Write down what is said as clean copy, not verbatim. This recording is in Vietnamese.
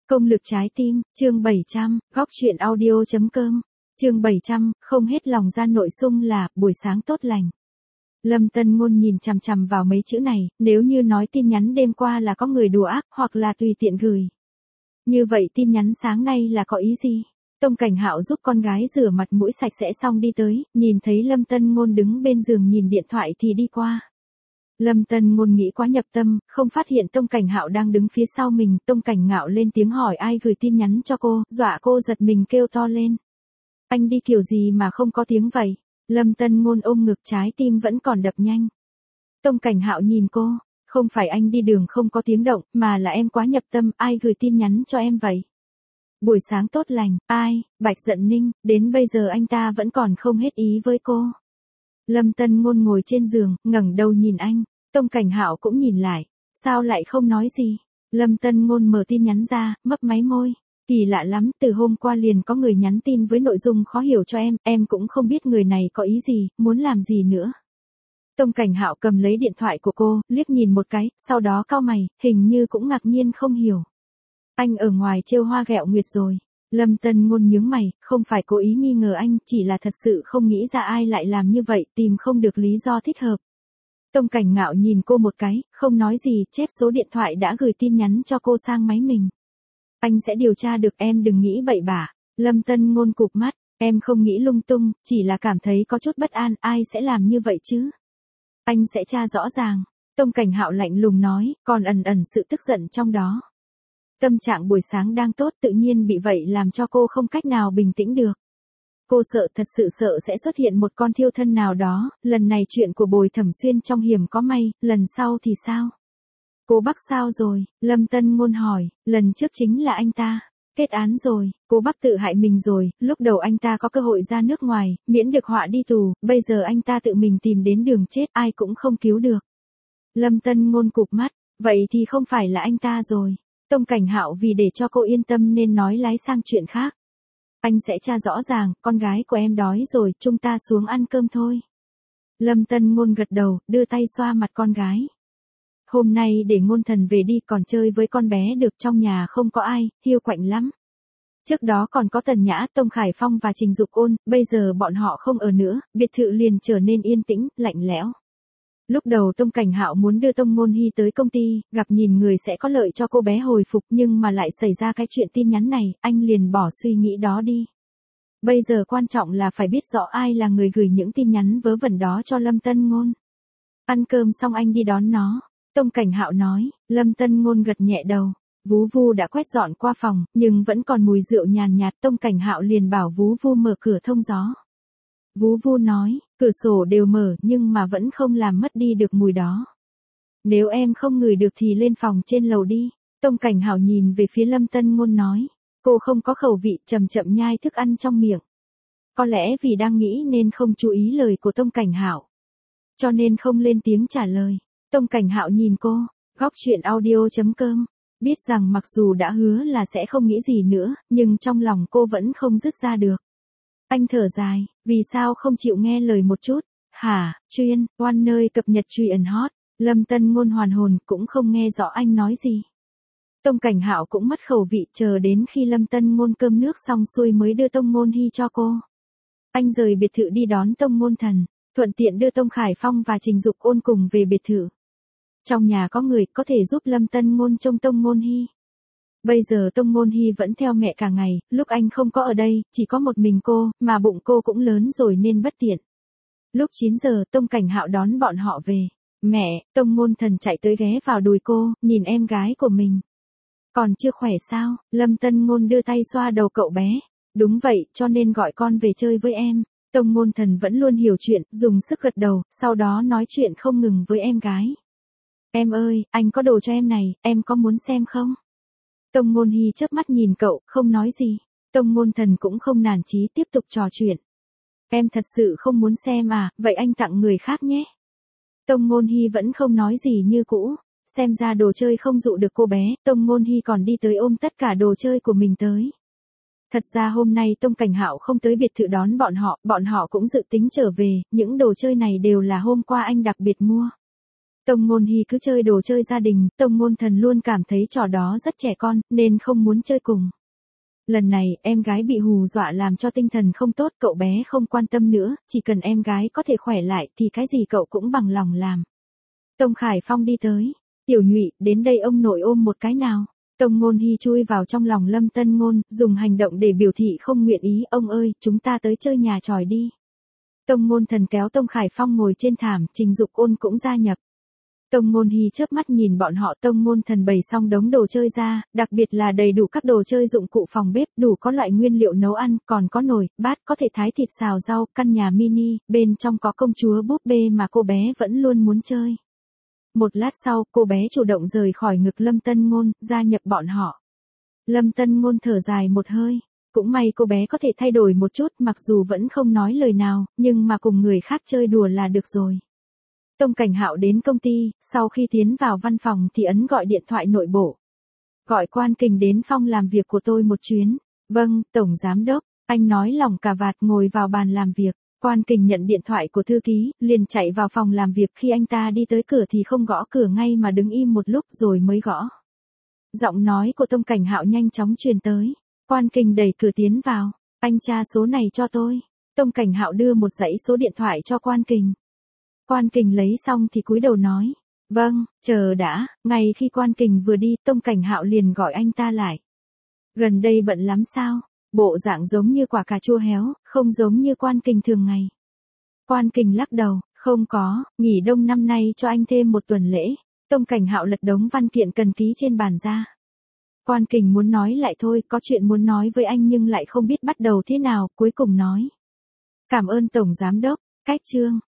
Công lực trái tim, chương 700, góc chuyện audio.com, chương 700, không hết lòng ra nội dung là, buổi sáng tốt lành. Lâm Tân Ngôn nhìn chằm chằm vào mấy chữ này, nếu như nói tin nhắn đêm qua là có người đùa ác, hoặc là tùy tiện gửi. Như vậy tin nhắn sáng nay là có ý gì? Tông Cảnh Hạo giúp con gái rửa mặt mũi sạch sẽ xong đi tới, nhìn thấy Lâm Tân Ngôn đứng bên giường nhìn điện thoại thì đi qua. Lâm Tân Ngôn nghĩ quá nhập tâm, không phát hiện Tông Cảnh Hạo đang đứng phía sau mình. Tông Cảnh Ngạo lên tiếng hỏi ai gửi tin nhắn cho cô, dọa cô giật mình kêu to lên. Anh đi kiểu gì mà không có tiếng vậy? Lâm Tân Ngôn ôm ngực, trái tim vẫn còn đập nhanh. Tông Cảnh Hạo nhìn cô, không phải anh đi đường không có tiếng động, mà là em quá nhập tâm, ai gửi tin nhắn cho em vậy? Buổi sáng tốt lành, ai? Bạch Dận Ninh, đến bây giờ anh ta vẫn còn không hết ý với cô. Lâm Tân Ngôn ngồi trên giường, ngẩng đầu nhìn anh. Tông Cảnh Hạo cũng nhìn lại, sao lại không nói gì? Lâm Tân Ngôn mở tin nhắn ra, mấp máy môi. Kỳ lạ lắm, từ hôm qua liền có người nhắn tin với nội dung khó hiểu cho em cũng không biết người này có ý gì, muốn làm gì nữa. Tông Cảnh Hạo cầm lấy điện thoại của cô, liếc nhìn một cái, sau đó cau mày, hình như cũng ngạc nhiên không hiểu. Anh ở ngoài trêu hoa ghẹo nguyệt rồi. Lâm Tân Ngôn nhướng mày, không phải cố ý nghi ngờ anh, chỉ là thật sự không nghĩ ra ai lại làm như vậy, tìm không được lý do thích hợp. Tông Cảnh Ngạo nhìn cô một cái, không nói gì, chép số điện thoại đã gửi tin nhắn cho cô sang máy mình. Anh sẽ điều tra được, em đừng nghĩ bậy bạ. Lâm Tân Ngôn cụp mắt, em không nghĩ lung tung, chỉ là cảm thấy có chút bất an, ai sẽ làm như vậy chứ? Anh sẽ tra rõ ràng. Tông Cảnh Hạo lạnh lùng nói, còn ẩn ẩn sự tức giận trong đó. Tâm trạng buổi sáng đang tốt, tự nhiên bị vậy làm cho cô không cách nào bình tĩnh được. Cô sợ, thật sự sợ sẽ xuất hiện một con thiêu thân nào đó, lần này chuyện của Bồi Thẩm Xuyên trong hiểm có may, lần sau thì sao? Cô Bắc sao rồi? Lâm Tân Ngôn hỏi, lần trước chính là anh ta. Kết án rồi, cô Bắc tự hại mình rồi, lúc đầu anh ta có cơ hội ra nước ngoài, miễn được họa đi tù, bây giờ anh ta tự mình tìm đến đường chết, ai cũng không cứu được. Lâm Tân Ngôn cụp mắt, vậy thì không phải là anh ta rồi. Tông Cảnh Hạo vì để cho cô yên tâm nên nói lái sang chuyện khác. Anh sẽ tra rõ ràng, con gái của em đói rồi, chúng ta xuống ăn cơm thôi. Lâm Tân Ngôn gật đầu, đưa tay xoa mặt con gái. Hôm nay để Ngôn Thần về đi, còn chơi với con bé được, trong nhà không có ai, hiu quạnh lắm. Trước đó còn có Tần Nhã, Tông Khải Phong và Trình Dục Ôn, bây giờ bọn họ không ở nữa, biệt thự liền trở nên yên tĩnh, lạnh lẽo. Lúc đầu Tông Cảnh Hạo muốn đưa Tông Ngôn Hy tới công ty, gặp nhìn người sẽ có lợi cho cô bé hồi phục, nhưng mà lại xảy ra cái chuyện tin nhắn này, anh liền bỏ suy nghĩ đó đi. Bây giờ quan trọng là phải biết rõ ai là người gửi những tin nhắn vớ vẩn đó cho Lâm Tân Ngôn. Ăn cơm xong anh đi đón nó. Tông Cảnh Hạo nói. Lâm Tân Ngôn gật nhẹ đầu. Vú Vu đã quét dọn qua phòng, nhưng vẫn còn mùi rượu nhàn nhạt. Tông Cảnh Hạo liền bảo Vú Vu mở cửa thông gió. Vú Vu nói, cửa sổ đều mở nhưng mà vẫn không làm mất đi được mùi đó. Nếu em không ngửi được thì lên phòng trên lầu đi. Tông Cảnh Hạo nhìn về phía Lâm Tân Ngôn nói. Cô không có khẩu vị, chậm chậm nhai thức ăn trong miệng. Có lẽ vì đang nghĩ nên không chú ý lời của Tông Cảnh Hạo, cho nên không lên tiếng trả lời. Tông Cảnh Hạo nhìn cô, góc chuyện audio.com, biết rằng mặc dù đã hứa là sẽ không nghĩ gì nữa, nhưng trong lòng cô vẫn không dứt ra được. Anh thở dài, vì sao không chịu nghe lời một chút? Hả, chuyên, one nơi cập nhật truyện hot. Lâm Tân Ngôn hoàn hồn, cũng không nghe rõ anh nói gì. Tông Cảnh Hạo cũng mất khẩu vị, chờ đến khi Lâm Tân Ngôn cơm nước xong xuôi mới đưa Tông Ngôn Hy cho cô. Anh rời biệt thự đi đón Tông Ngôn Thần, thuận tiện đưa Tông Khải Phong và Trình Dục Ôn cùng về biệt thự. Trong nhà có người có thể giúp Lâm Tân Ngôn trông Tông Ngôn Hy. Bây giờ Tông Ngôn Hy vẫn theo mẹ cả ngày, lúc anh không có ở đây, chỉ có một mình cô, mà bụng cô cũng lớn rồi nên bất tiện. Lúc 9 giờ Tông Cảnh Hạo đón bọn họ về. Mẹ, Tông Ngôn Thần chạy tới ghé vào đùi cô, nhìn em gái của mình. Còn chưa khỏe sao? Lâm Tân Ngôn đưa tay xoa đầu cậu bé. Đúng vậy, cho nên gọi con về chơi với em. Tông Ngôn Thần vẫn luôn hiểu chuyện, dùng sức gật đầu, sau đó nói chuyện không ngừng với em gái. Em ơi, anh có đồ cho em này, em có muốn xem không? Tông Ngôn Hy chớp mắt nhìn cậu, không nói gì. Tông Ngôn Thần cũng không nản chí tiếp tục trò chuyện. Em thật sự không muốn xem à, vậy anh tặng người khác nhé. Tông Ngôn Hy vẫn không nói gì như cũ. Xem ra đồ chơi không dụ được cô bé, Tông Ngôn Hy còn đi tới ôm tất cả đồ chơi của mình tới. Thật ra hôm nay Tông Cảnh Hạo không tới biệt thự đón bọn họ cũng dự tính trở về, những đồ chơi này đều là hôm qua anh đặc biệt mua. Tông Ngôn Hy cứ chơi đồ chơi gia đình, Tông Ngôn Thần luôn cảm thấy trò đó rất trẻ con, nên không muốn chơi cùng. Lần này, em gái bị hù dọa làm cho tinh thần không tốt, cậu bé không quan tâm nữa, chỉ cần em gái có thể khỏe lại thì cái gì cậu cũng bằng lòng làm. Tông Khải Phong đi tới. Tiểu Nhụy, đến đây ông nội ôm một cái nào. Tông Ngôn Hy chui vào trong lòng Lâm Tân Ngôn, dùng hành động để biểu thị không nguyện ý. Ông ơi, chúng ta tới chơi nhà tròi đi. Tông Ngôn Thần kéo Tông Khải Phong ngồi trên thảm, Trình Dục Ôn cũng gia nhập. Tông Ngôn Hy chớp mắt nhìn bọn họ. Tông Ngôn Thần bày xong đống đồ chơi ra, đặc biệt là đầy đủ các đồ chơi dụng cụ phòng bếp, đủ có loại nguyên liệu nấu ăn, còn có nồi, bát có thể thái thịt xào rau, căn nhà mini, bên trong có công chúa búp bê mà cô bé vẫn luôn muốn chơi. Một lát sau, cô bé chủ động rời khỏi ngực Lâm Tân Ngôn, gia nhập bọn họ. Lâm Tân Ngôn thở dài một hơi. Cũng may cô bé có thể thay đổi một chút, mặc dù vẫn không nói lời nào, nhưng mà cùng người khác chơi đùa là được rồi. Tông Cảnh Hạo đến công ty, sau khi tiến vào văn phòng thì ấn gọi điện thoại nội bộ. Gọi Quan Kình đến phòng làm việc của tôi một chuyến. Vâng, Tổng Giám Đốc, anh nói lỏng cà vạt ngồi vào bàn làm việc. Quan Kình nhận điện thoại của thư ký, liền chạy vào phòng làm việc. Khi anh ta đi tới cửa thì không gõ cửa ngay mà đứng im một lúc rồi mới gõ. Giọng nói của Tông Cảnh Hạo nhanh chóng truyền tới. Quan Kình đẩy cửa tiến vào. Anh tra số này cho tôi. Tông Cảnh Hạo đưa một dãy số điện thoại cho Quan Kình. Quan Kình lấy xong thì cúi đầu nói. Vâng, chờ đã. Ngay khi Quan Kình vừa đi, Tông Cảnh Hạo liền gọi anh ta lại. Gần đây bận lắm sao? Bộ dạng giống như quả cà chua héo, không giống như Quan Kình thường ngày. Quan Kình lắc đầu, không có, nghỉ đông năm nay cho anh thêm một tuần lễ. Tông Cảnh Hạo lật đống văn kiện cần ký trên bàn ra. Quan Kình muốn nói lại thôi, có chuyện muốn nói với anh nhưng lại không biết bắt đầu thế nào, cuối cùng nói. Cảm ơn Tổng Giám Đốc, cách chương.